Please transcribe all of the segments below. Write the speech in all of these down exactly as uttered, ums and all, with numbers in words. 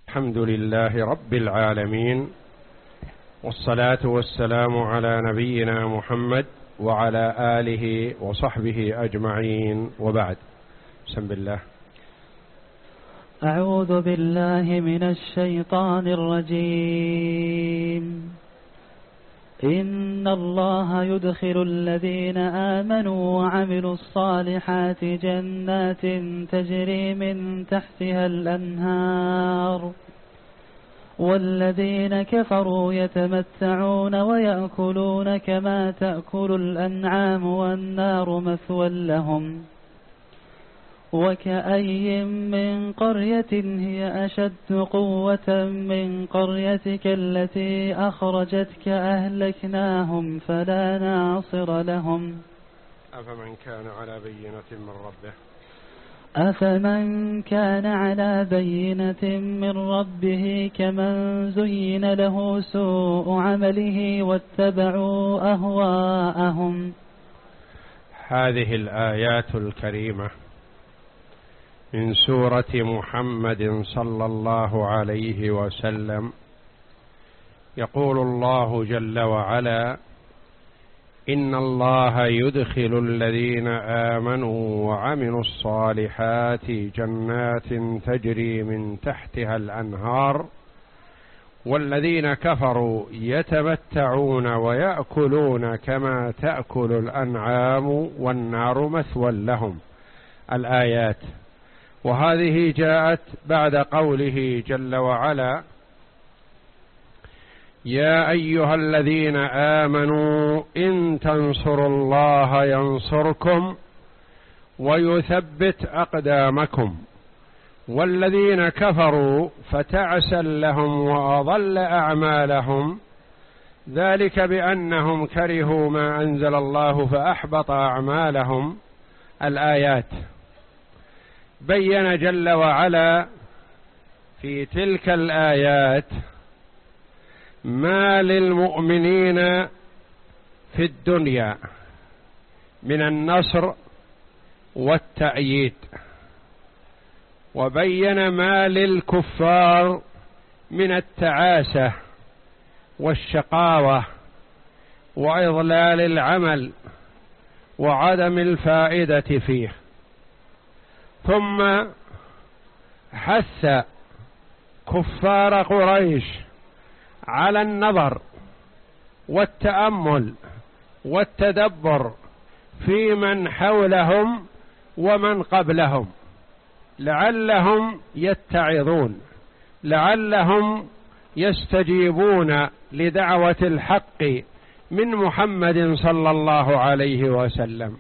الحمد لله رب العالمين، والصلاة والسلام على نبينا محمد وعلى آله وصحبه أجمعين، وبعد. بسم الله. أعوذ بالله من الشيطان الرجيم. إن الله يدخل الذين آمنوا وعملوا الصالحات جنات تجري من تحتها الأنهار، والذين كفروا يتمتعون ويأكلون كما تأكل الأنعام والنار مثوى لهم. وكأي من قرية هي أشد قوة من قريتك التي أخرجتك أهلكناهم فلا ناصر لهم. أفمن كان على بينة من ربه أفمن كان على بينة من ربه كمن زين له سوء عمله واتبعوا أهواءهم. هذه الآيات الكريمة من سورة محمد صلى الله عليه وسلم يقول الله جل وعلا: إن الله يدخل الذين آمنوا وعملوا الصالحات جنات تجري من تحتها الأنهار، والذين كفروا يتمتعون ويأكلون كما تأكل الأنعام والنار مثوى لهم. الآيات، وهذه جاءت بعد قوله جل وعلا: يا أيها الذين آمنوا إن تنصروا الله ينصركم ويثبت أقدامكم، والذين كفروا فتعسا لهم وأضل أعمالهم، ذلك بأنهم كرهوا ما أنزل الله فأحبط أعمالهم. الآيات بين جل وعلا في تلك الآيات ما للمؤمنين في الدنيا من النصر والتأييد، وبين ما للكفار من التعاسة والشقاوة وإضلال العمل وعدم الفائدة فيه. ثم حث كفار قريش على النظر والتأمل والتدبر في من حولهم ومن قبلهم، لعلهم يتعظون، لعلهم يستجيبون لدعوة الحق من محمد صلى الله عليه وسلم.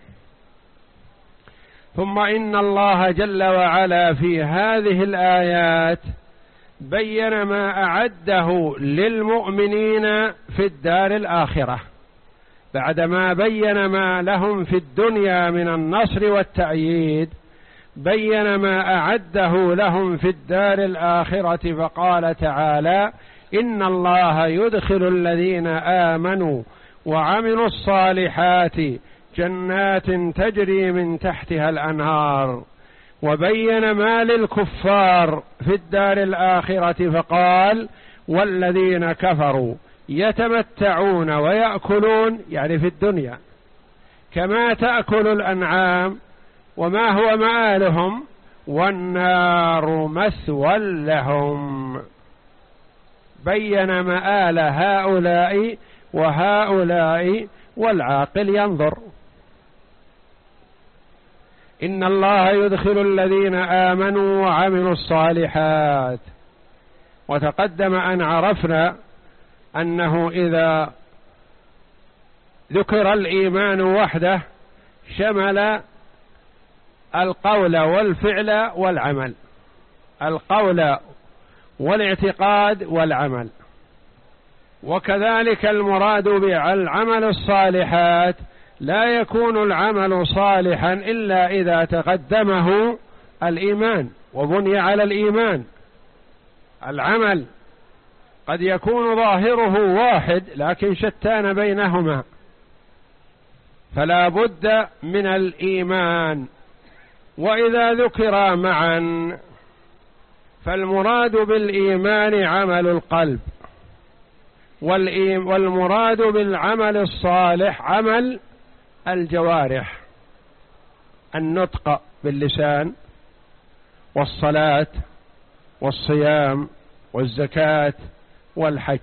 ثم إن الله جل وعلا في هذه الآيات بين ما أعده للمؤمنين في الدار الآخرة، بعدما بين ما لهم في الدنيا من النصر والتأييد، بين ما أعده لهم في الدار الآخرة، فقال تعالى: إن الله يدخل الذين آمنوا وعملوا الصالحات جنات تجري من تحتها الأنهار. وبين ما للكفار في الدار الآخرة فقال: والذين كفروا يتمتعون ويأكلون، يعني في الدنيا، كما تأكل الأنعام، وما هو مآلهم؟ والنار مثوى لهم. بين مآل هؤلاء وهؤلاء، والعاقل ينظر. إن الله يدخل الذين آمنوا وعملوا الصالحات. وتقدم أن عرفنا أنه إذا ذكر الإيمان وحده شمل القول والفعل والعمل، القول والاعتقاد والعمل. وكذلك المراد بالعمل الصالحات، لا يكون العمل صالحا إلا إذا تقدمه الإيمان وبني على الإيمان. العمل قد يكون ظاهره واحد لكن شتان بينهما، فلا بد من الإيمان. وإذا ذكر معا فالمراد بالإيمان عمل القلب، والمراد بالعمل الصالح عمل الجوارح، النطق باللسان والصلاة والصيام والزكاة والحج.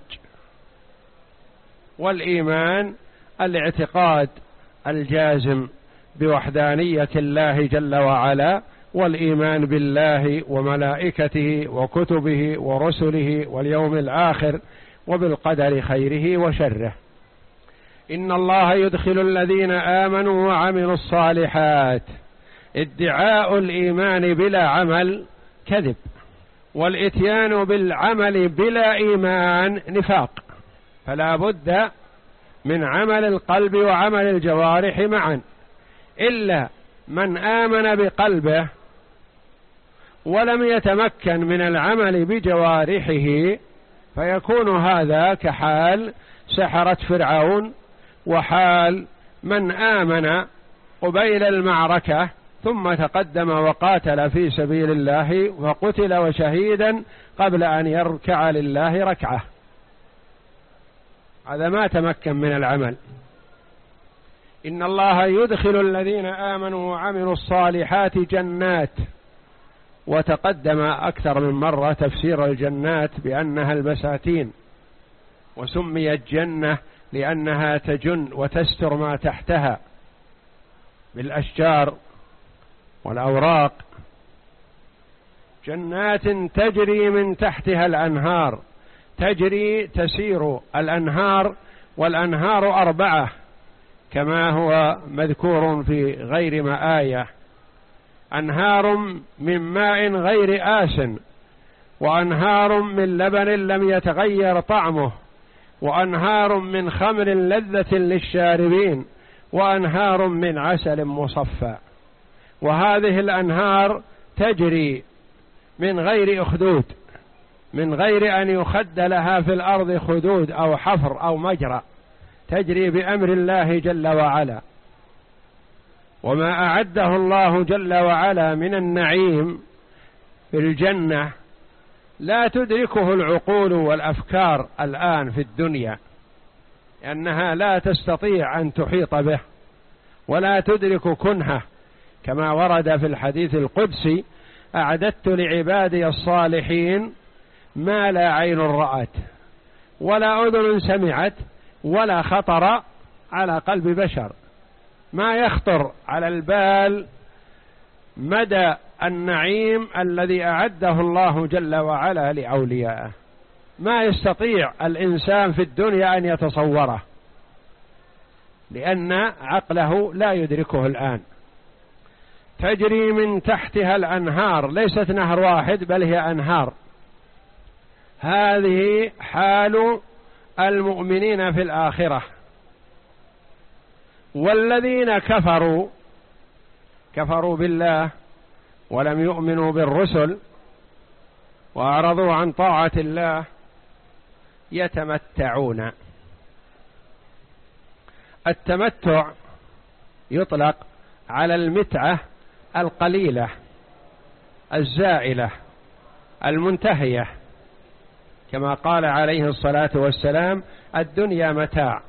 والإيمان الاعتقاد الجازم بوحدانية الله جل وعلا، والإيمان بالله وملائكته وكتبه ورسله واليوم الآخر وبالقدر خيره وشره. إن الله يدخل الذين آمنوا وعملوا الصالحات. ادعاء الإيمان بلا عمل كذب، والإتيان بالعمل بلا إيمان نفاق، فلا بد من عمل القلب وعمل الجوارح معا، إلا من آمن بقلبه ولم يتمكن من العمل بجوارحه، فيكون هذا كحال سحرة فرعون، وحال من آمن قبيل المعركة ثم تقدم وقاتل في سبيل الله وقتل وشهيدا قبل أن يركع لله ركعة، هذا ما تمكن من العمل. إن الله يدخل الذين آمنوا وعملوا الصالحات جنات، وتقدم أكثر من مرة تفسير الجنات بأنها البساتين، وسميت جنة لأنها تجن وتستر ما تحتها بالأشجار والأوراق. جنات تجري من تحتها الأنهار، تجري تسير الأنهار، والأنهار أربعة كما هو مذكور في غير ما آية: أنهار من ماء غير آسن، وأنهار من لبن لم يتغير طعمه، وأنهار من خمر لذة للشاربين، وأنهار من عسل مصفى. وهذه الأنهار تجري من غير أخدود، من غير أن يخد لها في الأرض خدود أو حفر أو مجرى، تجري بأمر الله جل وعلا. وما أعده الله جل وعلا من النعيم في الجنة لا تدركه العقول والأفكار الآن في الدنيا، لأنها لا تستطيع أن تحيط به ولا تدرك كنهه، كما ورد في الحديث القدسي: أعددت لعبادي الصالحين ما لا عين رأت ولا أذن سمعت ولا خطر على قلب بشر. ما يخطر على البال مدى النعيم الذي أعده الله جل وعلا لأوليائه، ما يستطيع الإنسان في الدنيا أن يتصوره، لأن عقله لا يدركه الآن. تجري من تحتها الأنهار، ليست نهر واحد بل هي أنهار. هذه حال المؤمنين في الآخرة. والذين كفروا كفروا بالله ولم يؤمنوا بالرسل وأعرضوا عن طاعة الله يتمتعون. التمتع يطلق على المتعة القليلة الزائلة المنتهية، كما قال عليه الصلاة والسلام: الدنيا متاع.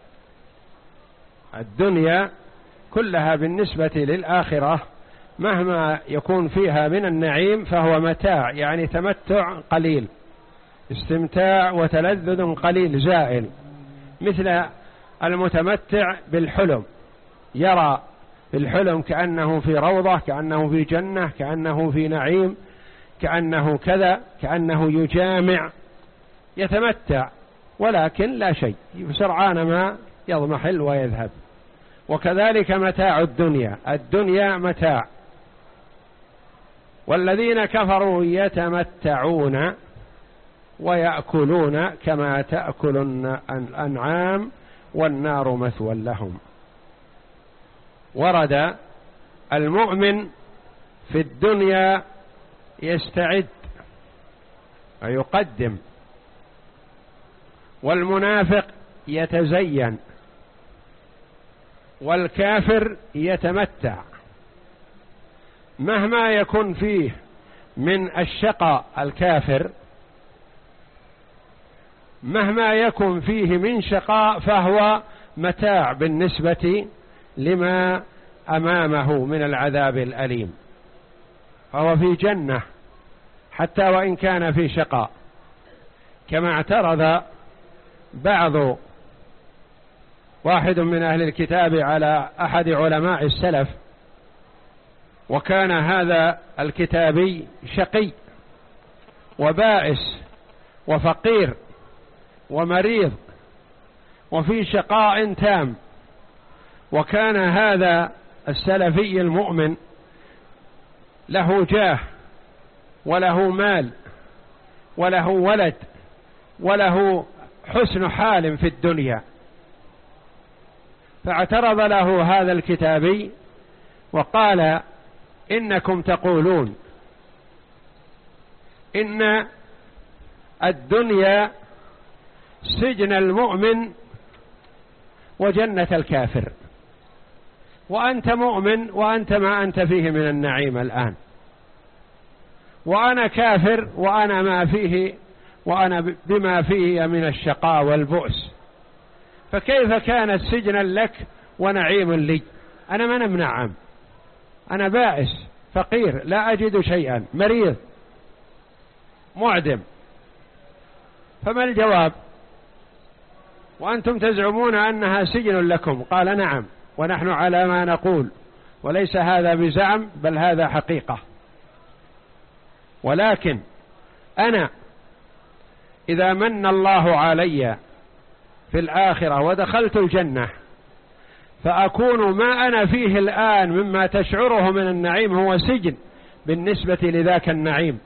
الدنيا كلها بالنسبة للآخرة مهما يكون فيها من النعيم فهو متاع، يعني تمتع قليل، استمتاع وتلذذ قليل زائل، مثل المتمتع بالحلم، يرى الحلم كأنه في روضة، كأنه في جنة، كأنه في نعيم، كأنه كذا، كأنه يجامع، يتمتع، ولكن لا شيء، سرعان ما يضمحل ويذهب. وكذلك متاع الدنيا، الدنيا متاع. والذين كفروا يتمتعون ويأكلون كما تأكل الأنعام والنار مثوى لهم. ورد المؤمن في الدنيا يستعد ويقدم، والمنافق يتزين، والكافر يتمتع. مهما يكن فيه من الشقاء الكافر مهما يكن فيه من شقاء فهو متاع بالنسبة لما أمامه من العذاب الأليم، فهو في جنة حتى وإن كان في شقاء، كما اعترض بعض واحد من أهل الكتاب على أحد علماء السلف، وكان هذا الكتابي شقي وبائس وفقير ومريض وفي شقاء تام، وكان هذا السلفي المؤمن له جاه وله مال وله ولد وله حسن حال في الدنيا، فاعترض له هذا الكتابي وقال: إنكم تقولون إن الدنيا سجن المؤمن وجنة الكافر، وأنت مؤمن وأنت ما أنت فيه من النعيم الآن، وأنا كافر وأنا ما فيه وأنا بما فيه من الشقاء والبؤس، فكيف كانت سجنا لك ونعيم لي؟ أنا ما نمنعم، أنا بائس فقير لا أجد شيئا مريض معدم، فما الجواب؟ وأنتم تزعمون أنها سجن لكم. قال: نعم، ونحن على ما نقول، وليس هذا بزعم بل هذا حقيقة، ولكن أنا إذا من الله علي في الآخرة ودخلت الجنة فأكون ما أنا فيه الآن مما تشعره من النعيم هو سجن بالنسبة لذاك النعيم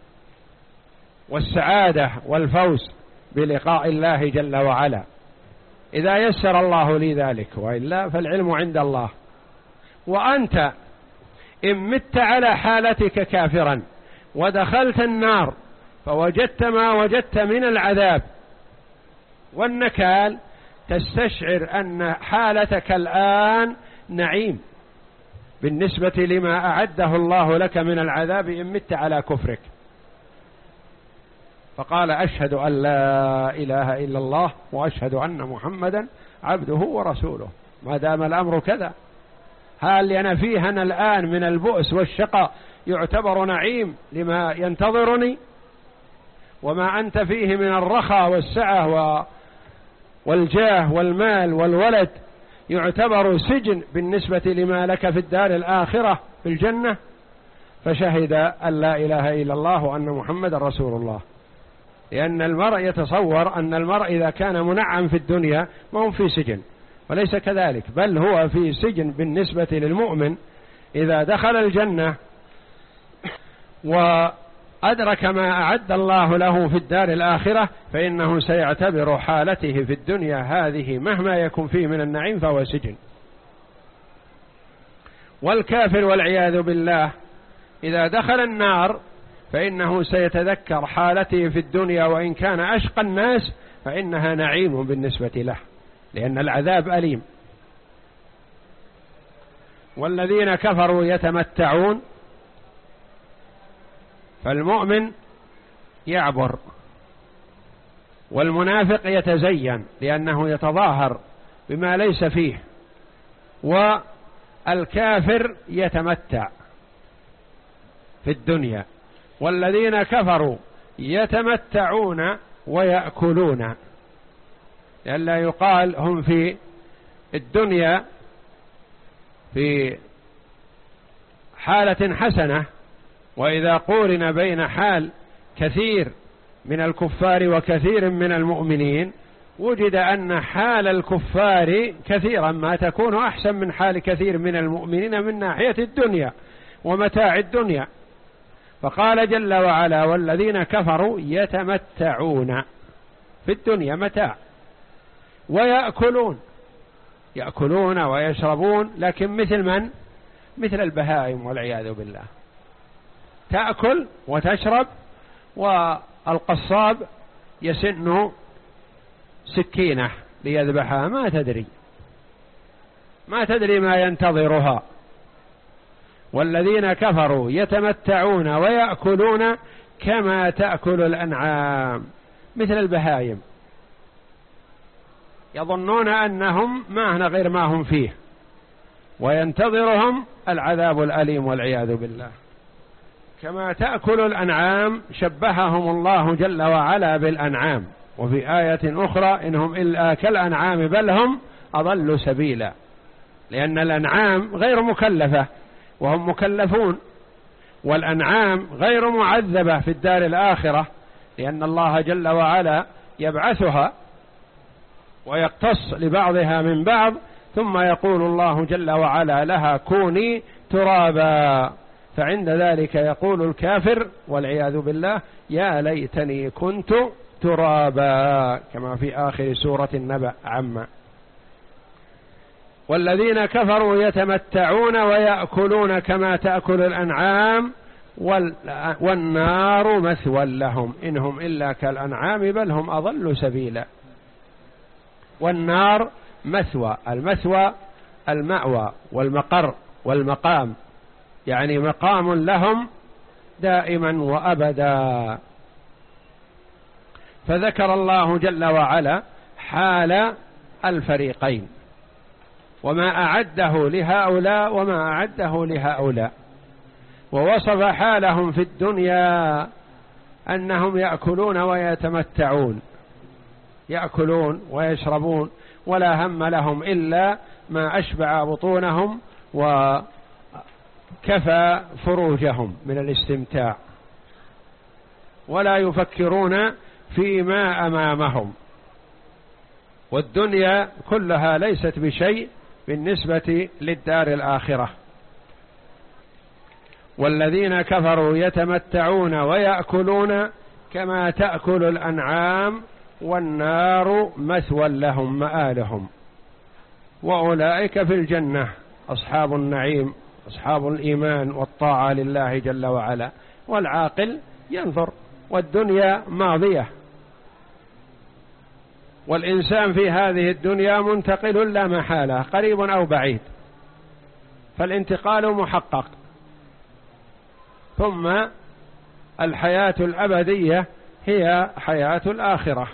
والسعادة والفوز بلقاء الله جل وعلا، إذا يسر الله لي ذلك، وإلا فالعلم عند الله. وأنت إن مت على حالتك كافرا ودخلت النار فوجدت ما وجدت من العذاب والنكال، تستشعر أن حالتك الآن نعيم بالنسبة لما أعده الله لك من العذاب إن مت على كفرك. فقال: أشهد أن لا إله إلا الله وأشهد أن محمدا عبده ورسوله. ما دام الأمر كذا، هل أنا فيه أنا الآن من البؤس والشقاء يعتبر نعيم لما ينتظرني؟ وما أنت فيه من الرخاء والسعة والجاه والمال والولد يعتبر سجن بالنسبة لما لك في الدار الآخرة في الجنة. فشهد أن لا إله إلا الله وأن محمد رسول الله، لأن المرء يتصور أن المرء إذا كان منعم في الدنيا ما هو في سجن، وليس كذلك، بل هو في سجن بالنسبة للمؤمن إذا دخل الجنة وأدرك ما أعد الله له في الدار الآخرة، فإنه سيعتبر حالته في الدنيا هذه مهما يكون فيه من النعيم فهو سجن. والكافر والعياذ بالله إذا دخل النار فإنه سيتذكر حالته في الدنيا، وإن كان أشقى الناس فإنها نعيم بالنسبة له، لأن العذاب أليم. والذين كفروا يتمتعون، فالمؤمن يعبر، والمنافق يتزين لأنه يتظاهر بما ليس فيه، والكافر يتمتع في الدنيا. والذين كفروا يتمتعون ويأكلون، لئلا يقال هم في الدنيا في حالة حسنة، وإذا قورن بين حال كثير من الكفار وكثير من المؤمنين وجد أن حال الكفار كثيرا ما تكون أحسن من حال كثير من المؤمنين من ناحية الدنيا ومتاع الدنيا. فقال جل وعلا: والذين كفروا يتمتعون في الدنيا متاع، ويأكلون، يأكلون ويشربون، لكن مثل من؟ مثل البهائم والعياذ بالله، تأكل وتشرب، والقصاب يسن سكينة ليذبحها ما تدري ما تدري ما ينتظرها. والذين كفروا يتمتعون ويأكلون كما تأكل الأنعام، مثل البهائم، يظنون أنهم ما هنا غير ما هم فيه، وينتظرهم العذاب الأليم والعياذ بالله. كما تأكل الأنعام شبههم الله جل وعلا بالأنعام، وفي آية أخرى إنهم إلا كالأنعام بل هم أضل سبيلا، لأن الأنعام غير مكلفة وهم مكلفون، والأنعام غير معذبة في الدار الآخرة، لأن الله جل وعلا يبعثها ويقتص لبعضها من بعض، ثم يقول الله جل وعلا لها كوني ترابا، فعند ذلك يقول الكافر والعياذ بالله يا ليتني كنت ترابا، كما في آخر سورة النبأ عما. والذين كفروا يتمتعون ويأكلون كما تأكل الأنعام والنار مثوى لهم إنهم إلا كالأنعام بل هم أضل سبيلا. والنار مثوى، المثوى المأوى والمقر والمقام، يعني مقام لهم دائما وأبدا. فذكر الله جل وعلا حال الفريقين وما أعده لهؤلاء وما أعده لهؤلاء، ووصف حالهم في الدنيا أنهم يأكلون ويتمتعون، يأكلون ويشربون ولا هم لهم إلا ما أشبع بطونهم وكفى فروجهم من الاستمتاع، ولا يفكرون فيما أمامهم، والدنيا كلها ليست بشيء بالنسبة للدار الآخرة. والذين كفروا يتمتعون ويأكلون كما تأكل الأنعام والنار مثوى لهم مآلهم، وأولئك في الجنة أصحاب النعيم، أصحاب الإيمان والطاعة لله جل وعلا. والعاقل ينظر، والدنيا ماضية، والإنسان في هذه الدنيا منتقل لا محالة، قريب أو بعيد، فالانتقال محقق، ثم الحياة الأبدية هي حياة الآخرة.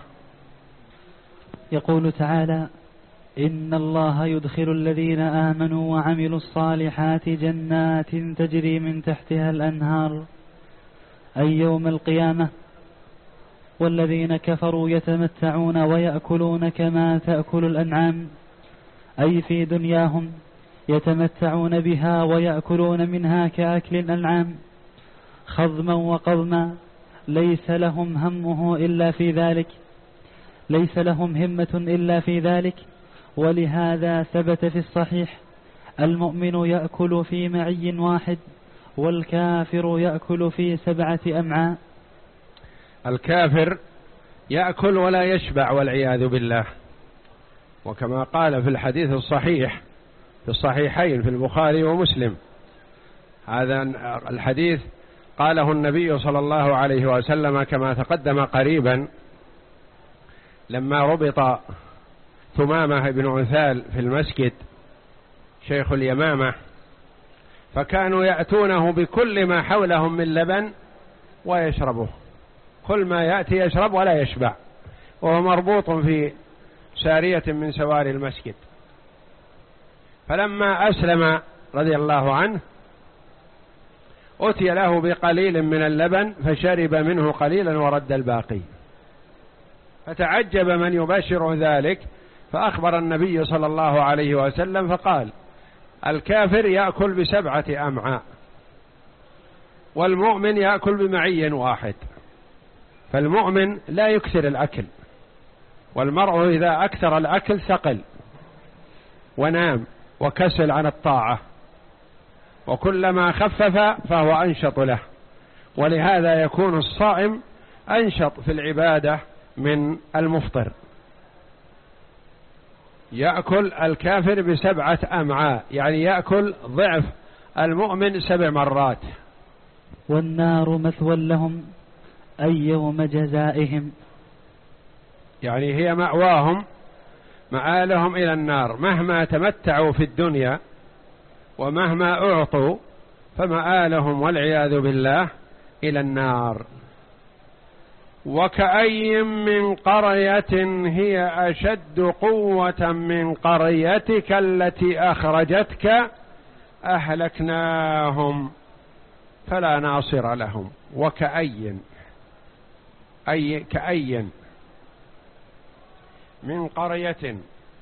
يقول تعالى: إن الله يدخل الذين آمنوا وعملوا الصالحات جنات تجري من تحتها الأنهار، أي يوم القيامة. والذين كفروا يتمتعون ويأكلون كما تأكل الأنعام، أي في دنياهم يتمتعون بها ويأكلون منها كأكل الأنعام خضما وقضما، ليس لهم همه إلا في ذلك، ليس لهم همة إلا في ذلك. ولهذا ثبت في الصحيح: المؤمن يأكل في معي واحد، والكافر يأكل في سبعة أمعاء. الكافر يأكل ولا يشبع والعياذ بالله، وكما قال في الحديث الصحيح في الصحيحين في البخاري ومسلم، هذا الحديث قاله النبي صلى الله عليه وسلم كما تقدم قريبا، لما ربط ثمامة بن عثال في المسجد شيخ اليمامة، فكانوا يأتونه بكل ما حولهم من لبن ويشربه، كل ما يأتي يشرب ولا يشبع، وهو مربوط في سارية من سواري المسجد. فلما أسلم رضي الله عنه أتي له بقليل من اللبن فشرب منه قليلا ورد الباقي، فتعجب من يبشر ذلك، فأخبر النبي صلى الله عليه وسلم فقال: الكافر يأكل بسبعة أمعاء، والمؤمن يأكل بمعي واحد. فالمؤمن لا يكثر الأكل، والمرء إذا أكثر الأكل ثقل ونام وكسل عن الطاعة، وكلما خفف فهو أنشط له، ولهذا يكون الصائم أنشط في العبادة من المفطر. يأكل الكافر بسبعة أمعاء، يعني يأكل ضعف المؤمن سبع مرات. والنار مثوى لهم، أي يوم جزائهم، يعني هي مأواهم، مآلهم إلى النار، مهما تمتعوا في الدنيا ومهما أعطوا فمآلهم والعياذ بالله إلى النار. وكأي من قرية هي أشد قوة من قريتك التي أخرجتك أهلكناهم فلا ناصر لهم. وكأي أي كأي من قرية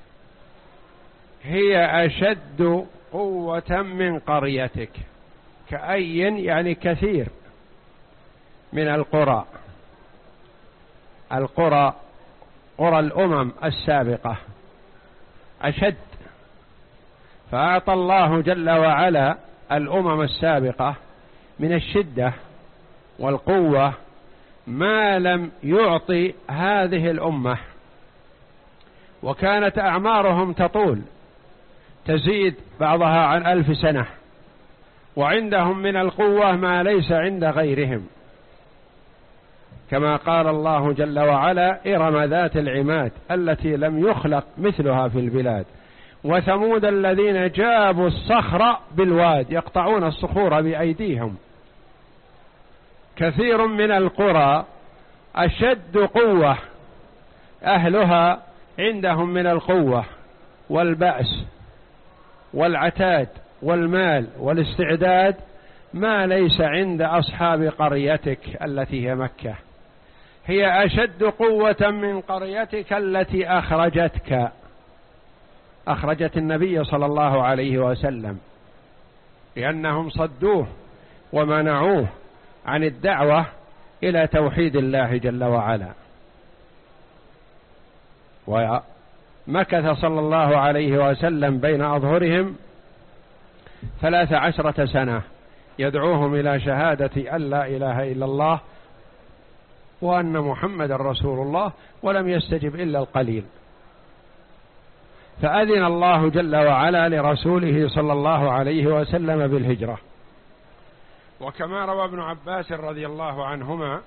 هي أشد قوة من قريتك. كأي يعني كثير من القرى، القرى قرى الأمم السابقة أشد، فأعطى الله جل وعلا الأمم السابقة من الشدة والقوة ما لم يعطي هذه الأمة، وكانت أعمارهم تطول تزيد بعضها عن ألف سنة، وعندهم من القوة ما ليس عند غيرهم، كما قال الله جل وعلا: إرم ذات العماد التي لم يخلق مثلها في البلاد، وثمود الذين جابوا الصخر بالواد يقطعون الصخور بأيديهم. كثير من القرى أشد قوة أهلها عندهم من القوة والبأس والعتاد والمال والاستعداد ما ليس عند أصحاب قريتك التي هي مكة. هي أشد قوة من قريتك التي أخرجتك، أخرجت النبي صلى الله عليه وسلم، لأنهم صدوه ومنعوه عن الدعوة إلى توحيد الله جل وعلا. ومكث صلى الله عليه وسلم بين أظهرهم ثلاث عشرة سنة يدعوهم إلى شهادة أن لا إله إلا الله وأن محمد رسول الله، ولم يستجب إلا القليل. فأذن الله جل وعلا لرسوله صلى الله عليه وسلم بالهجرة. وكما روى ابن عباس رضي الله عنهما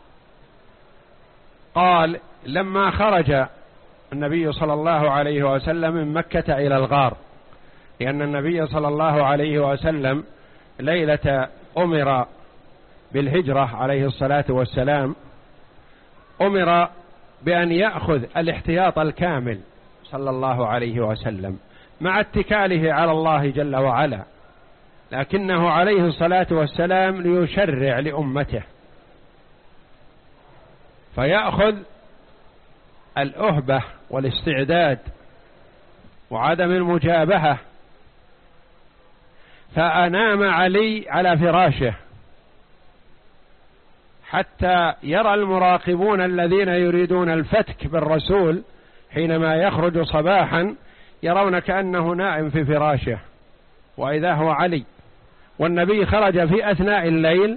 قال: لما خرج النبي صلى الله عليه وسلم من مكة إلى الغار، لأن النبي صلى الله عليه وسلم ليلة أمر بالهجرة عليه الصلاة والسلام أمر بأن يأخذ الاحتياط الكامل صلى الله عليه وسلم مع اتكاله على الله جل وعلا، لكنه عليه الصلاة والسلام ليشرع لأمته، فيأخذ الأهبة والاستعداد وعدم المجابهة. فأنام علي على فراشه حتى يرى المراقبون الذين يريدون الفتك بالرسول حينما يخرج صباحا يرون كأنه نائم في فراشه، وإذا هو علي. والنبي خرج في أثناء الليل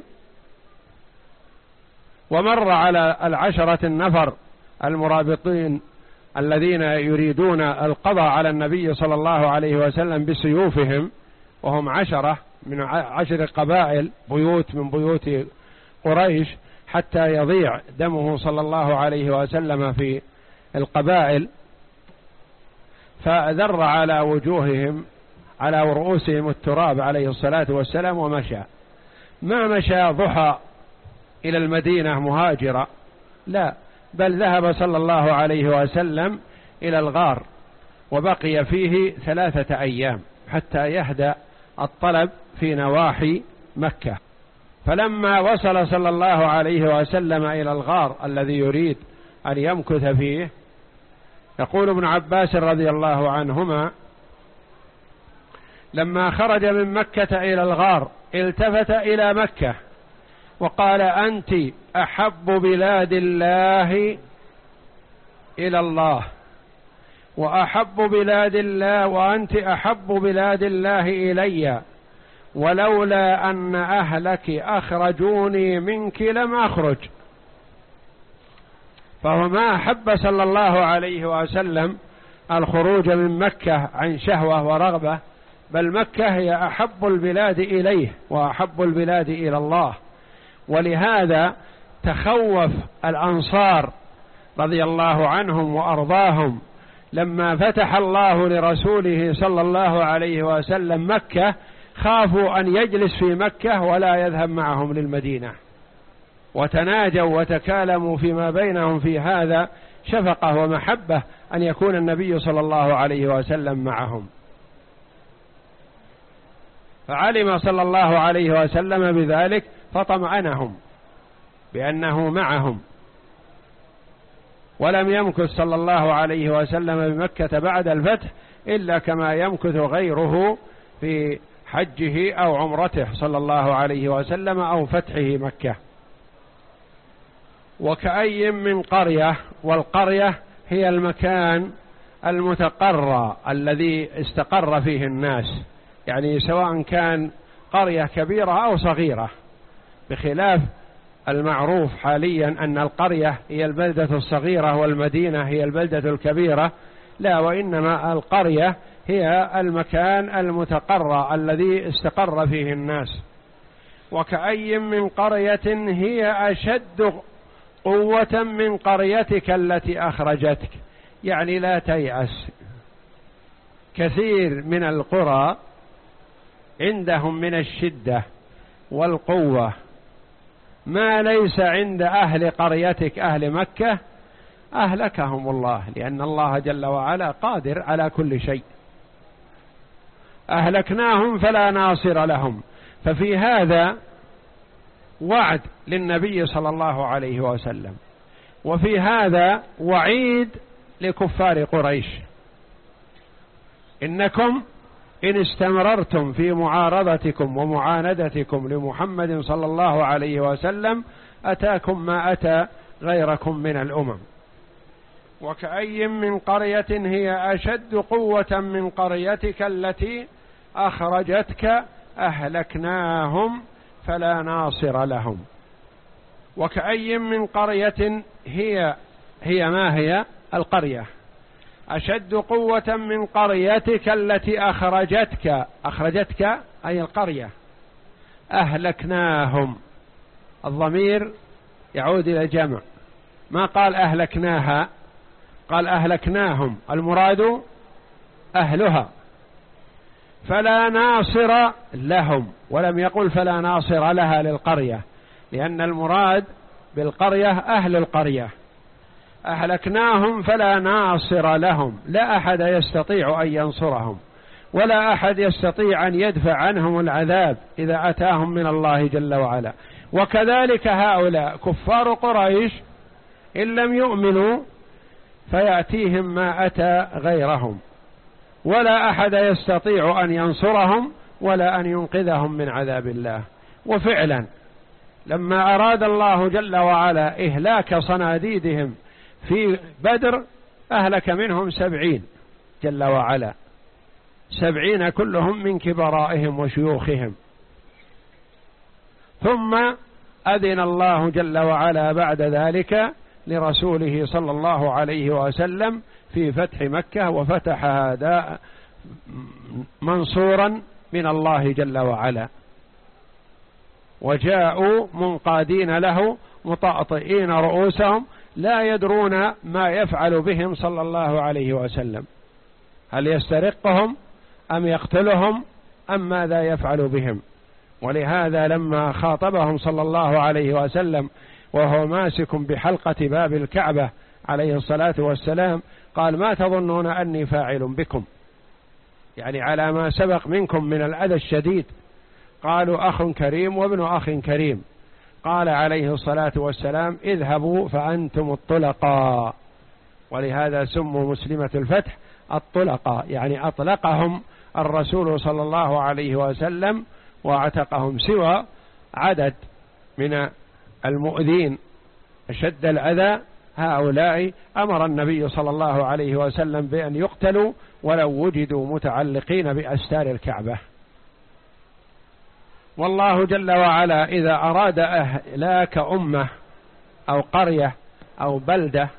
ومر على العشرة النفر المرابطين الذين يريدون القضاء على النبي صلى الله عليه وسلم بسيوفهم، وهم عشرة من عشر قبائل بيوت من بيوت قريش، حتى يضيع دمه صلى الله عليه وسلم في القبائل. فذر على وجوههم على رؤوسهم التراب عليه الصلاة والسلام ومشى. ما مشى ضحى إلى المدينة مهاجرة، لا، بل ذهب صلى الله عليه وسلم إلى الغار وبقي فيه ثلاثة أيام حتى يهدأ الطلب في نواحي مكة. فلما وصل صلى الله عليه وسلم إلى الغار الذي يريد أن يمكث فيه، يقول ابن عباس رضي الله عنهما: لما خرج من مكة إلى الغار التفت إلى مكة وقال: أنت أحب بلاد الله إلى الله، وأحب بلاد الله وأنت أحب بلاد الله إلي، ولولا أن أهلك أخرجوني منك لم أخرج. فهو ما أحب صلى الله عليه وسلم الخروج من مكة عن شهوة ورغبة، بل مكة هي أحب البلاد إليه وأحب البلاد إلى الله. ولهذا تخوف الأنصار رضي الله عنهم وأرضاهم لما فتح الله لرسوله صلى الله عليه وسلم مكة، خافوا أن يجلس في مكة ولا يذهب معهم للمدينة، وتناجوا وتكالموا فيما بينهم في هذا شفقة ومحبة أن يكون النبي صلى الله عليه وسلم معهم. فعلم صلى الله عليه وسلم بذلك فطمأنهم بأنه معهم، ولم يمكث صلى الله عليه وسلم بمكة بعد الفتح إلا كما يمكث غيره في حجه أو عمرته صلى الله عليه وسلم أو فتحه مكة. وكأي من قرية، والقرية هي المكان المتقرى الذي استقر فيه الناس، يعني سواء كان قرية كبيرة أو صغيرة، بخلاف المعروف حاليا أن القرية هي البلدة الصغيرة والمدينة هي البلدة الكبيرة، لا، وإنما القرية هي المكان المتقرى الذي استقر فيه الناس. وكأي من قرية هي أشد قوة من قريتك التي أخرجتك، يعني لا تيأس. كثير من القرى عندهم من الشدة والقوة ما ليس عند أهل قريتك أهل مكة، أهلكهم الله، لأن الله جل وعلا قادر على كل شيء. أهلكناهم فلا ناصر لهم. ففي هذا وعد للنبي صلى الله عليه وسلم، وفي هذا وعيد لكفار قريش: إنكم إن استمررتم في معارضتكم ومعاندتكم لمحمد صلى الله عليه وسلم أتاكم ما أتى غيركم من الأمم. وكأي من قرية هي أشد قوة من قريتك التي أخرجتك أهلكناهم فلا ناصر لهم. وكأي من قرية هي هي ما هي القرية أشد قوة من قريتك التي أخرجتك، أخرجتك أي القرية، أهلكناهم. الضمير يعود إلى جمع، ما قال أهلكناها، قال أهلكناهم، المراد أهلها. فلا ناصر لهم، ولم يقل فلا ناصر لها للقرية، لأن المراد بالقرية أهل القرية. أهلكناهم فلا ناصر لهم، لا أحد يستطيع أن ينصرهم، ولا أحد يستطيع أن يدفع عنهم العذاب إذا أتاهم من الله جل وعلا. وكذلك هؤلاء كفار قريش إن لم يؤمنوا فيأتيهم ما أتى غيرهم، ولا أحد يستطيع أن ينصرهم ولا أن ينقذهم من عذاب الله. وفعلا لما أراد الله جل وعلا إهلاك صناديدهم في بدر أهلك منهم سبعين جل وعلا، سبعين كلهم من كبرائهم وشيوخهم. ثم أذن الله جل وعلا بعد ذلك لرسوله صلى الله عليه وسلم في فتح مكة، وفتحها منصورا من الله جل وعلا، وجاءوا منقادين له مطأطئين رؤوسهم لا يدرون ما يفعل بهم صلى الله عليه وسلم، هل يسترقهم أم يقتلهم أم ماذا يفعل بهم. ولهذا لما خاطبهم صلى الله عليه وسلم وهو ماسك بحلقة باب الكعبة عليه الصلاة والسلام قال: ما تظنون أني فاعل بكم، يعني على ما سبق منكم من الأذى الشديد. قالوا: أخ كريم وابن أخ كريم. قال عليه الصلاة والسلام: اذهبوا فأنتم الطلقاء. ولهذا سموا مسلمة الفتح الطلقاء، يعني أطلقهم الرسول صلى الله عليه وسلم واعتقهم، سوى عدد من المؤذين أشد الأذى هؤلاء أمر النبي صلى الله عليه وسلم بأن يقتلوا ولو وجدوا متعلقين بأستار الكعبة. والله جل وعلا إذا أراد أهلاك أمة أو قرية أو بلدة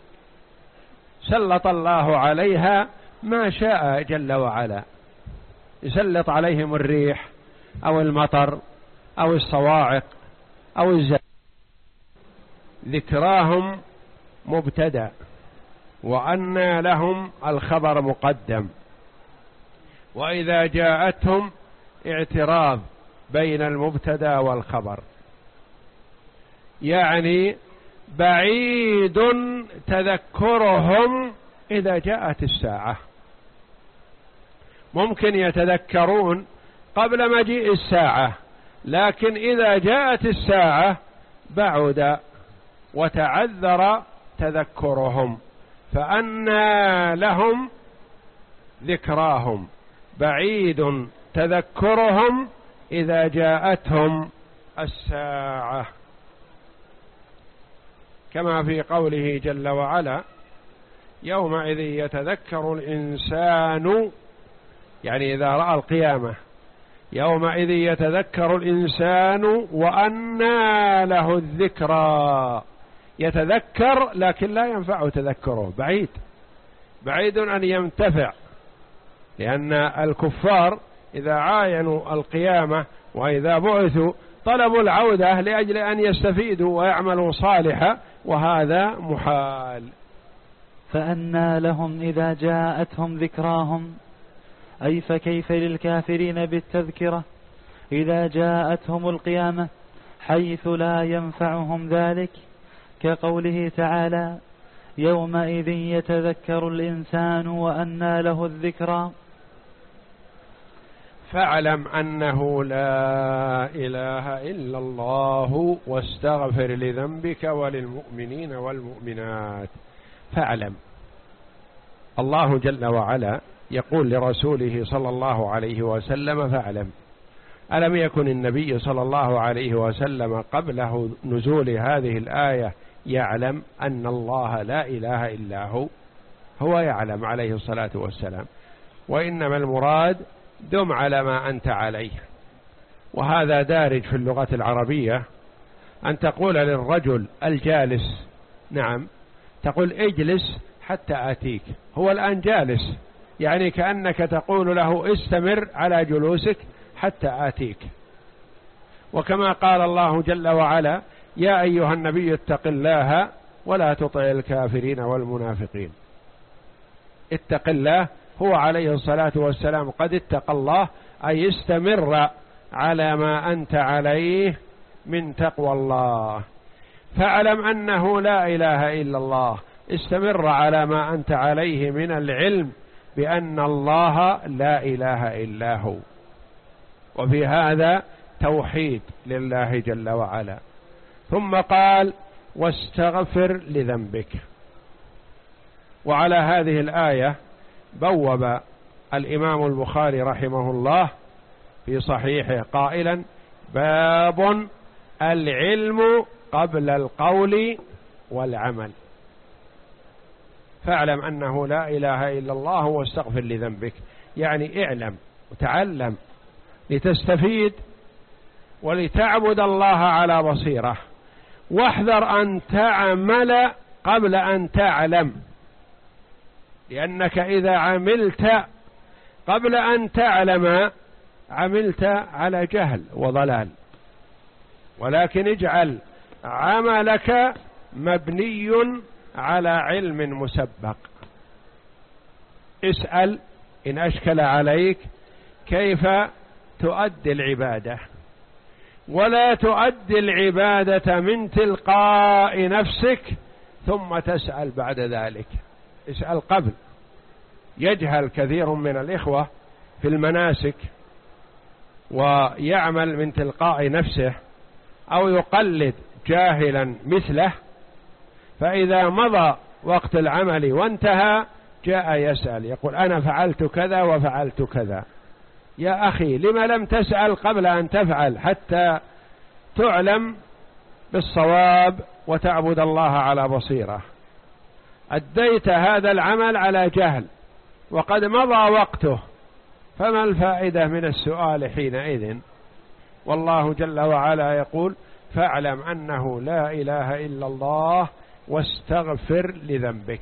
سلط الله عليها ما شاء جل وعلا، يسلط عليهم الريح أو المطر أو الصواعق أو الزلزال. ذكراهم مبتدأ، وأنى لهم الخبر مقدم. وإذا جاءتهم اعتراض بين المبتدأ والخبر، يعني بعيد تذكرهم إذا جاءت الساعة. ممكن يتذكرون قبل مجيء الساعة، لكن إذا جاءت الساعة بعد وتعذر تذكرهم، فأنى لهم ذكراهم. بعيد تذكرهم إذا جاءتهم الساعة، كما في قوله جل وعلا: يومئذ يتذكر الإنسان، يعني إذا رأى القيامة، يومئذ يتذكر الإنسان وأنى له الذكرى. يتذكر لكن لا ينفع تذكره، بعيد بعيد أن ينتفع، لأن الكفار إذا عاينوا القيامة وإذا بعثوا طلبوا العودة لأجل أن يستفيدوا ويعملوا صالحا، وهذا محال. فأنى لهم إذا جاءتهم ذكراهم، أي فكيف للكافرين بالتذكرة إذا جاءتهم القيامة حيث لا ينفعهم ذلك، كقوله تعالى: يومئذ يتذكر الإنسان وأنى له الذكرى. فاعلم أنه لا إله إلا الله واستغفر لذنبك وللمؤمنين والمؤمنات. فاعلم، الله جل وعلا يقول لرسوله صلى الله عليه وسلم: فاعلم. ألم يكن النبي صلى الله عليه وسلم قبله نزول هذه الآية يعلم أن الله لا إله إلا هو؟ هو يعلم عليه الصلاة والسلام، وإنما المراد دم على ما أنت عليه. وهذا دارج في اللغة العربية، أن تقول للرجل الجالس: نعم، تقول اجلس حتى آتيك. هو الآن جالس، يعني كأنك تقول له استمر على جلوسك حتى آتيك. وكما قال الله جل وعلا: يا أيها النبي اتق الله ولا تطع الكافرين والمنافقين. اتق الله، هو عليه الصلاة والسلام قد اتقى الله، أي استمر على ما أنت عليه من تقوى الله. فاعلم أنه لا إله إلا الله، استمر على ما أنت عليه من العلم بأن الله لا إله إلا هو. وفي هذا توحيد لله جل وعلا. ثم قال: واستغفر لذنبك. وعلى هذه الآية بوب الإمام البخاري رحمه الله في صحيحه قائلا: باب العلم قبل القول والعمل. فاعلم أنه لا إله إلا الله واستغفر لذنبك، يعني اعلم وتعلم لتستفيد ولتعبد الله على بصيرة، واحذر أن تعمل قبل أن تعلم، لأنك إذا عملت قبل أن تعلم عملت على جهل وضلال. ولكن اجعل عملك مبني على علم مسبق. اسأل إن أشكل عليك كيف تؤدي العبادة، ولا تؤدي العبادة من تلقاء نفسك ثم تسأل بعد ذلك. اسأل قبل. يجهل كثير من الإخوة في المناسك ويعمل من تلقاء نفسه أو يقلد جاهلا مثله، فإذا مضى وقت العمل وانتهى جاء يسأل، يقول: أنا فعلت كذا وفعلت كذا. يا أخي، لما لم تسأل قبل أن تفعل حتى تعلم بالصواب وتعبد الله على بصيرة؟ أديت هذا العمل على جهل وقد مضى وقته، فما الفائدة من السؤال حينئذ؟ والله جل وعلا يقول: فاعلم أنه لا إله إلا الله واستغفر لذنبك.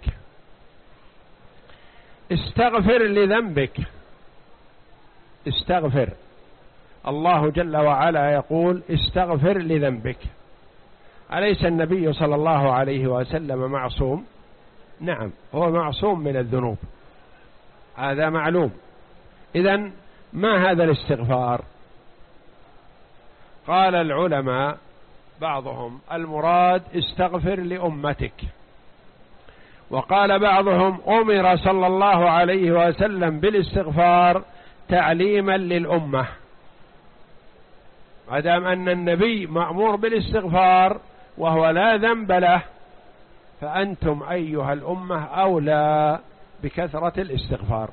استغفر لذنبك، استغفر. الله جل وعلا يقول: استغفر لذنبك. أليس النبي صلى الله عليه وسلم معصوم؟ نعم، هو معصوم من الذنوب، هذا معلوم. إذن ما هذا الاستغفار؟ قال العلماء بعضهم المراد استغفر لأمتك، وقال بعضهم أمر صلى الله عليه وسلم بالاستغفار تعليما للأمة، ما دام أن النبي مأمور بالاستغفار وهو لا ذنب له فأنتم أيها الأمة أولى بكثرة الاستغفار.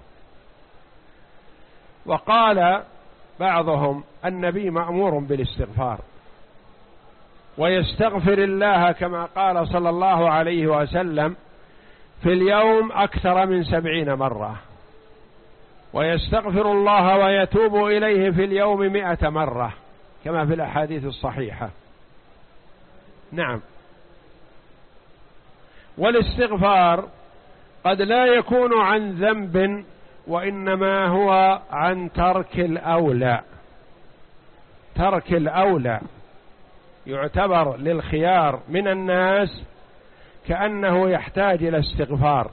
وقال بعضهم النبي مأمور بالاستغفار ويستغفر الله كما قال صلى الله عليه وسلم في اليوم أكثر من سبعين مرة، ويستغفر الله ويتوب إليه في اليوم مئة مرة كما في الأحاديث الصحيحة. نعم. والاستغفار قد لا يكون عن ذنب وإنما هو عن ترك الأولى، ترك الأولى يعتبر للخيار من الناس كأنه يحتاج إلى استغفار.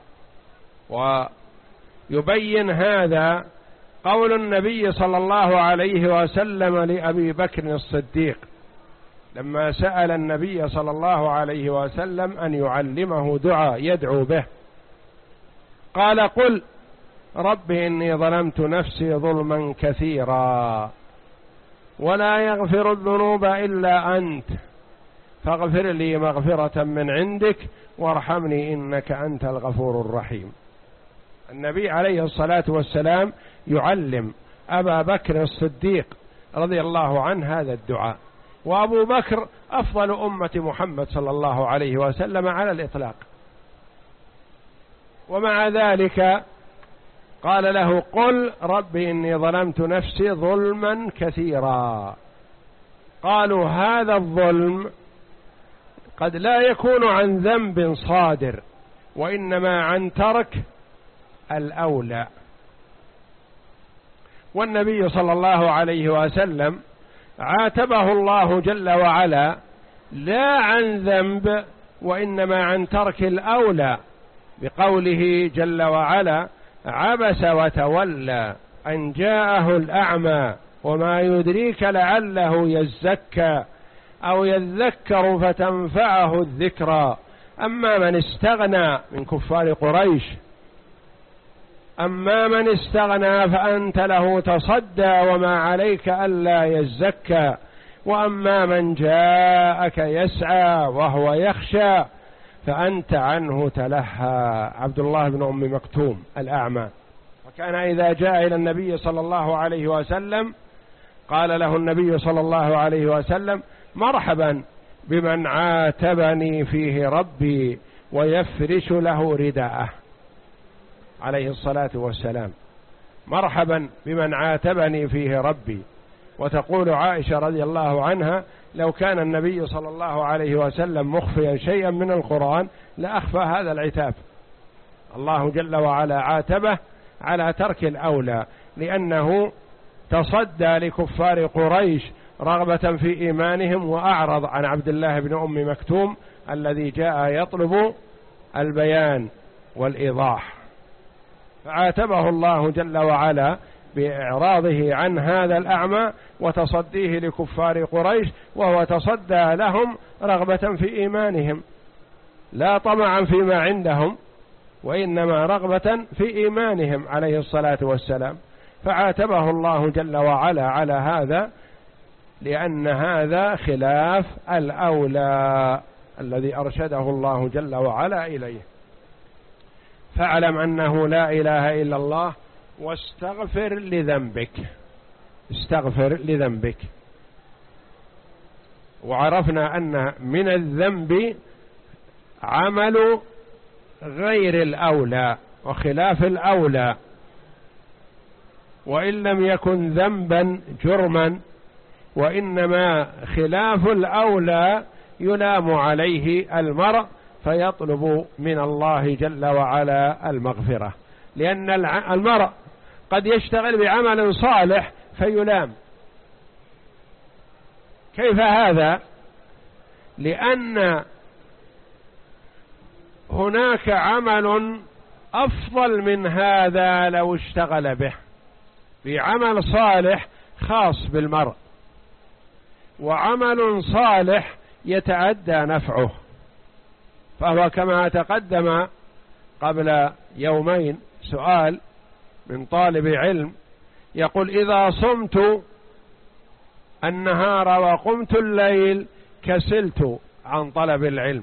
ويبين هذا قول النبي صلى الله عليه وسلم لأبي بكر الصديق لما سأل النبي صلى الله عليه وسلم أن يعلمه دعاء يدعو به، قال قل رب إني ظلمت نفسي ظلما كثيرا ولا يغفر الذنوب إلا أنت فاغفر لي مغفرة من عندك وارحمني إنك أنت الغفور الرحيم. النبي عليه الصلاة والسلام يعلم أبا بكر الصديق رضي الله عنه هذا الدعاء، وأبو بكر أفضل أمة محمد صلى الله عليه وسلم على الإطلاق، ومع ذلك قال له قل رب إني ظلمت نفسي ظلما كثيرا. قالوا هذا الظلم قد لا يكون عن ذنب صادر وإنما عن ترك الأولى. والنبي صلى الله عليه وسلم عاتبه الله جل وعلا لا عن ذنب وإنما عن ترك الأولى بقوله جل وعلا عبس وتولى أن جاءه الأعمى وما يدريك لعله يزكى أو يذكر فتنفعه الذكرى أما من استغنى من كفار قريش أما من استغنى فأنت له تصدى وما عليك ألا يزكى وأما من جاءك يسعى وهو يخشى فأنت عنه تلهى. عبد الله بن أم مكتوم الأعمى، وكان إذا جاء إلى النبي صلى الله عليه وسلم قال له النبي صلى الله عليه وسلم مرحبا بمن عاتبني فيه ربي ويفرش له رداءه عليه الصلاة والسلام، مرحبا بمن عاتبني فيه ربي. وتقول عائشة رضي الله عنها لو كان النبي صلى الله عليه وسلم مخفيا شيئا من القرآن لأخفى هذا العتاب. الله جل وعلا عاتبه على ترك الأولى لأنه تصدى لكفار قريش رغبة في إيمانهم وأعرض عن عبد الله بن أم مكتوم الذي جاء يطلب البيان والإيضاح، فعاتبه الله جل وعلا بإعراضه عن هذا الأعمى وتصديه لكفار قريش، وهو تصدى لهم رغبة في إيمانهم لا طمعا فيما عندهم وإنما رغبة في إيمانهم عليه الصلاة والسلام، فعاتبه الله جل وعلا على هذا لأن هذا خلاف الأولى الذي أرشده الله جل وعلا إليه. فاعلم أنه لا إله إلا الله واستغفر لذنبك، استغفر لذنبك. وعرفنا أن من الذنب عمل غير الأولى وخلاف الأولى، وإن لم يكن ذنبا جرما وإنما خلاف الأولى يلام عليه المرء فيطلب من الله جل وعلا المغفرة، لأن المرء قد يشتغل بعمل صالح فيلام. كيف هذا؟ لأن هناك عمل أفضل من هذا لو اشتغل به، في عمل صالح خاص بالمرء وعمل صالح يتعدى نفعه، فهو كما تقدم قبل يومين سؤال من طالب علم يقول: إذا صمت النهار وقمت الليل كسلت عن طلب العلم،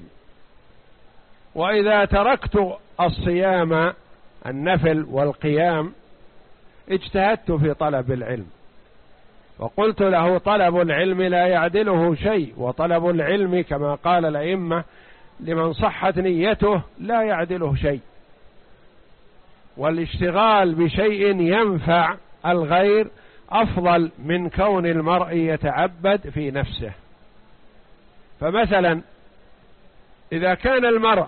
وإذا تركت الصيام النفل والقيام اجتهدت في طلب العلم. وقلت له: طلب العلم لا يعدله شيء، وطلب العلم كما قال الأئمة لمن صحت نيته لا يعدله شيء، والاشتغال بشيء ينفع الغير أفضل من كون المرء يتعبد في نفسه. فمثلا إذا كان المرء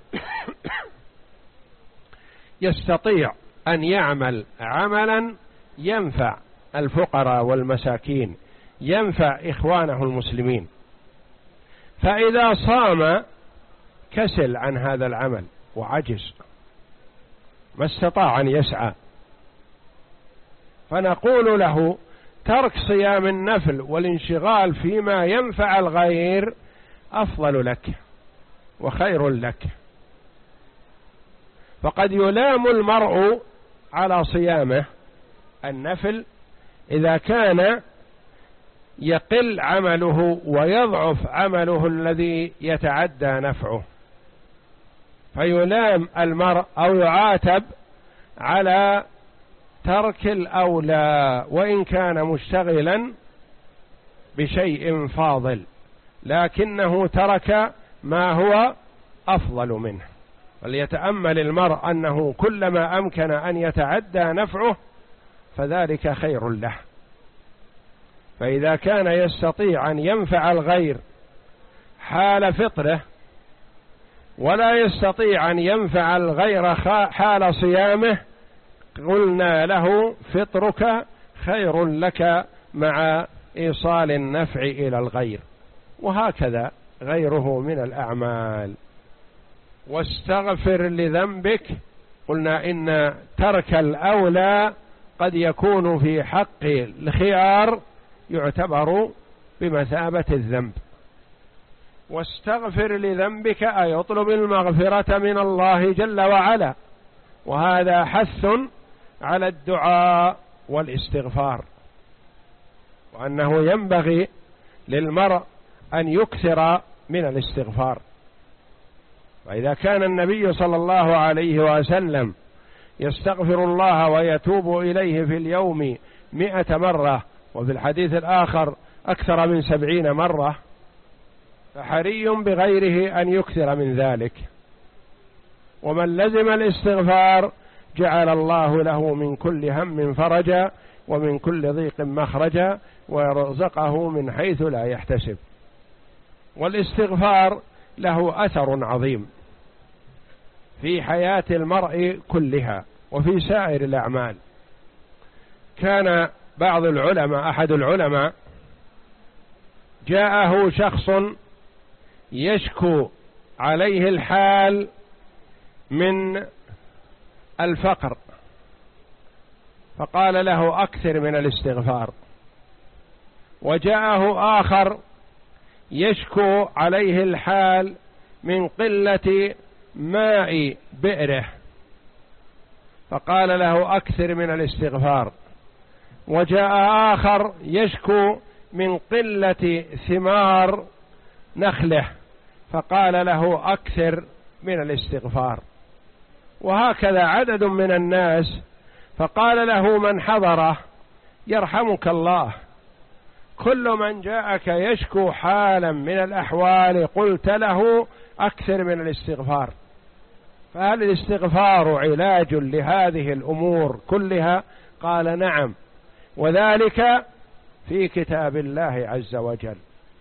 يستطيع أن يعمل عملا ينفع الفقراء والمساكين، ينفع إخوانه المسلمين، فإذا صام كسل عن هذا العمل وعجز ما استطاع أن يسعى، فنقول له: ترك صيام النفل والانشغال فيما ينفع الغير أفضل لك وخير لك. فقد يلام المرء على صيامه النفل إذا كان يقل عمله ويضعف عمله الذي يتعدى نفعه، فيلام المرء أو يعاتب على ترك الأولى وإن كان مشتغلا بشيء فاضل، لكنه ترك ما هو أفضل منه. وليتأمل المرء أنه كلما أمكن أن يتعدى نفعه فذلك خير له. فإذا كان يستطيع أن ينفع الغير حال فطره ولا يستطيع أن ينفع الغير حال صيامه، قلنا له: فطرك خير لك مع إيصال النفع إلى الغير. وهكذا غيره من الأعمال. واستغفر لذنبك، قلنا إن ترك الأولى قد يكون في حق الخيار يعتبر بمثابة الذنب. واستغفر لذنبك أي اطلب المغفرة من الله جل وعلا، وهذا حث على الدعاء والاستغفار، وأنه ينبغي للمرء أن يكثر من الاستغفار. وإذا كان النبي صلى الله عليه وسلم يستغفر الله ويتوب إليه في اليوم مئة مرة، وفي الحديث الآخر أكثر من سبعين مرة، فحري بغيره أن يكثر من ذلك. ومن لزم الاستغفار جعل الله له من كل هم فرجا ومن كل ضيق مخرجا ويرزقه من حيث لا يحتسب. والاستغفار له أثر عظيم في حياة المرء كلها وفي سائر الأعمال. كان بعض العلماء أحد العلماء جاءه شخص يشكو عليه الحال من الفقر، فقال له: أكثر من الاستغفار. وجاءه آخر يشكو عليه الحال من قلة ماء بئره، فقال له: أكثر من الاستغفار. وجاء آخر يشكو من قلة ثمار نخله، فقال له: أكثر من الاستغفار. وهكذا عدد من الناس، فقال له من حضره: يرحمك الله، كل من جاءك يشكو حالا من الأحوال قلت له أكثر من الاستغفار. فهل الاستغفار علاج لهذه الأمور كلها؟ قال: نعم، وذلك في كتاب الله عز وجل،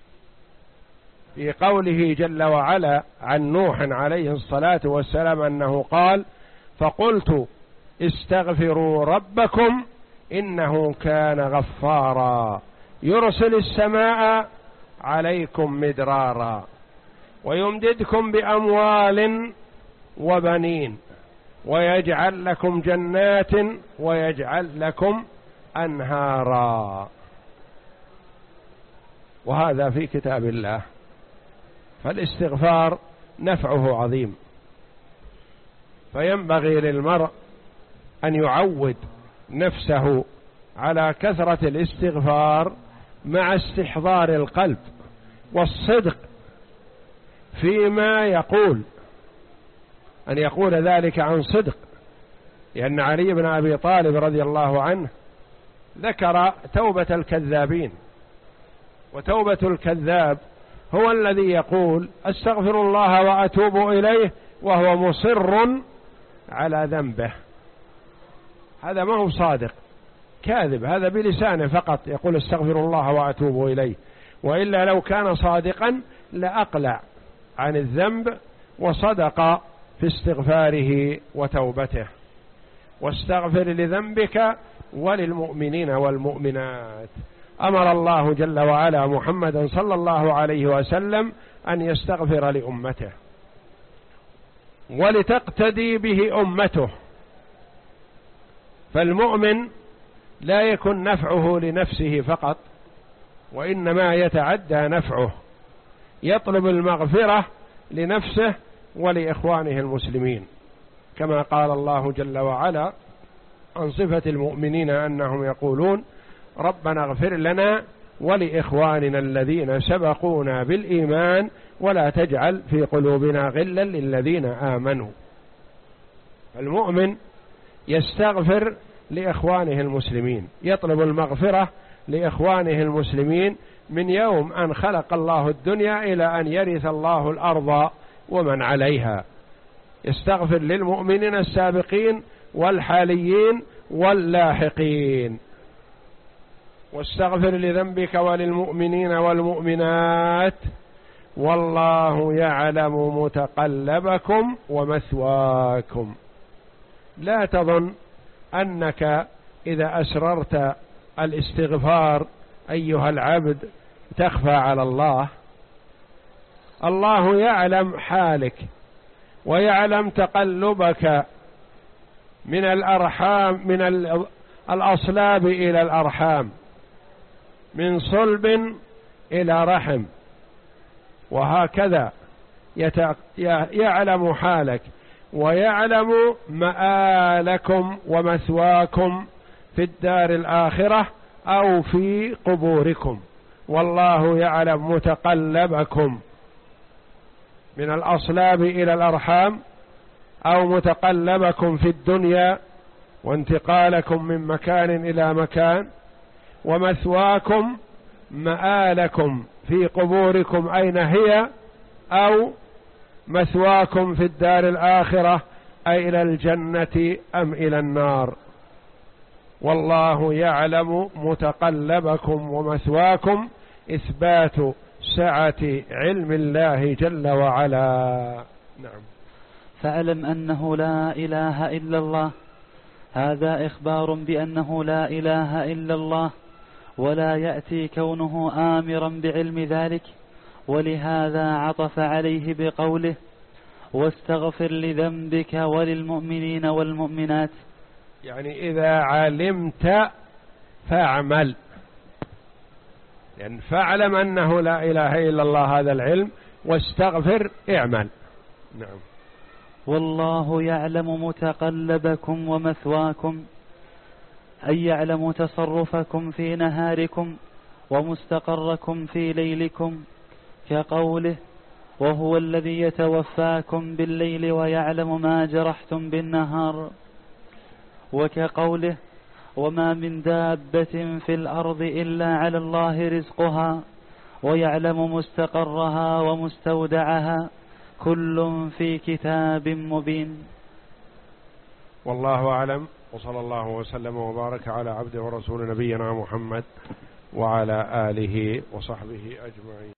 في قوله جل وعلا عن نوح عليه الصلاة والسلام أنه قال: فقلت استغفروا ربكم إنه كان غفارا يرسل السماء عليكم مدرارا ويمددكم بأموال وبنين ويجعل لكم جنات ويجعل لكم أنهارا. وهذا في كتاب الله. فالاستغفار نفعه عظيم، فينبغي للمرء أن يعود نفسه على كثرة الاستغفار مع استحضار القلب والصدق فيما يقول، أن يقول ذلك عن صدق، لأن علي بن أبي طالب رضي الله عنه ذكر توبة الكذابين، وتوبة الكذاب هو الذي يقول أستغفر الله وأتوب إليه وهو مصر على ذنبه، هذا ما هو صادق، كاذب، هذا بلسانه فقط يقول استغفر الله وأتوب إليه، وإلا لو كان صادقا لأقلع عن الذنب وصدق في استغفاره وتوبته. واستغفر لذنبك وللمؤمنين والمؤمنات. أمر الله جل وعلا محمدا صلى الله عليه وسلم أن يستغفر لأمته ولتقتدي به أمته. فالمؤمن لا يكن نفعه لنفسه فقط، وإنما يتعدى نفعه، يطلب المغفرة لنفسه ولإخوانه المسلمين، كما قال الله جل وعلا عن صفة المؤمنين أنهم يقولون ربنا اغفر لنا ولإخواننا الذين سبقونا بالإيمان ولا تجعل في قلوبنا غلا للذين آمنوا. المؤمن يستغفر لإخوانه المسلمين، يطلب المغفرة لإخوانه المسلمين من يوم أن خلق الله الدنيا إلى أن يرث الله الأرض ومن عليها. يستغفر للمؤمنين السابقين والحاليين واللاحقين. واستغفر لذنبك وللمؤمنين والمؤمنات والله يعلم متقلبكم ومثواكم. لا تظن أنك إذا أسررت الاستغفار أيها العبد تخفى على الله. الله يعلم حالك ويعلم تقلبك من الأرحام، من الأصلاب إلى الأرحام، من صلب إلى رحم، وهكذا يعلم حالك ويعلم مآلكم ومثواكم في الدار الآخرة أو في قبوركم. والله يعلم متقلبكم من الأصلاب إلى الأرحام أو متقلبكم في الدنيا وانتقالكم من مكان إلى مكان، ومثواكم مآلكم في قبوركم أين هي، أو مثواكم في الدار الآخرة أي إلى الجنة أم إلى النار. والله يعلم متقلبكم ومثواكم، إثبات سعة علم الله جل وعلا. نعم. فاعلم أنه لا إله إلا الله، هذا إخبار بأنه لا إله إلا الله، ولا يأتي كونه آمرا بعلم ذلك، ولهذا عطف عليه بقوله واستغفر لذنبك وللمؤمنين والمؤمنات. يعني إذا علمت فاعمل، يعني فاعلم أنه لا إله إلا الله، هذا العلم، واستغفر اعمل. نعم. والله يعلم متقلبكم ومثواكم، أي يعلم تصرفكم في نهاركم ومستقركم في ليلكم، كقوله وهو الذي يتوفاكم بالليل ويعلم ما جرحتم بالنهار، وكقوله وما من دابة في الأرض إلا على الله رزقها ويعلم مستقرها ومستودعها كل في كتاب مبين. والله أعلم، وصلى الله وسلم وبارك على عبده ورسول نبينا محمد وعلى آله وصحبه أجمعين.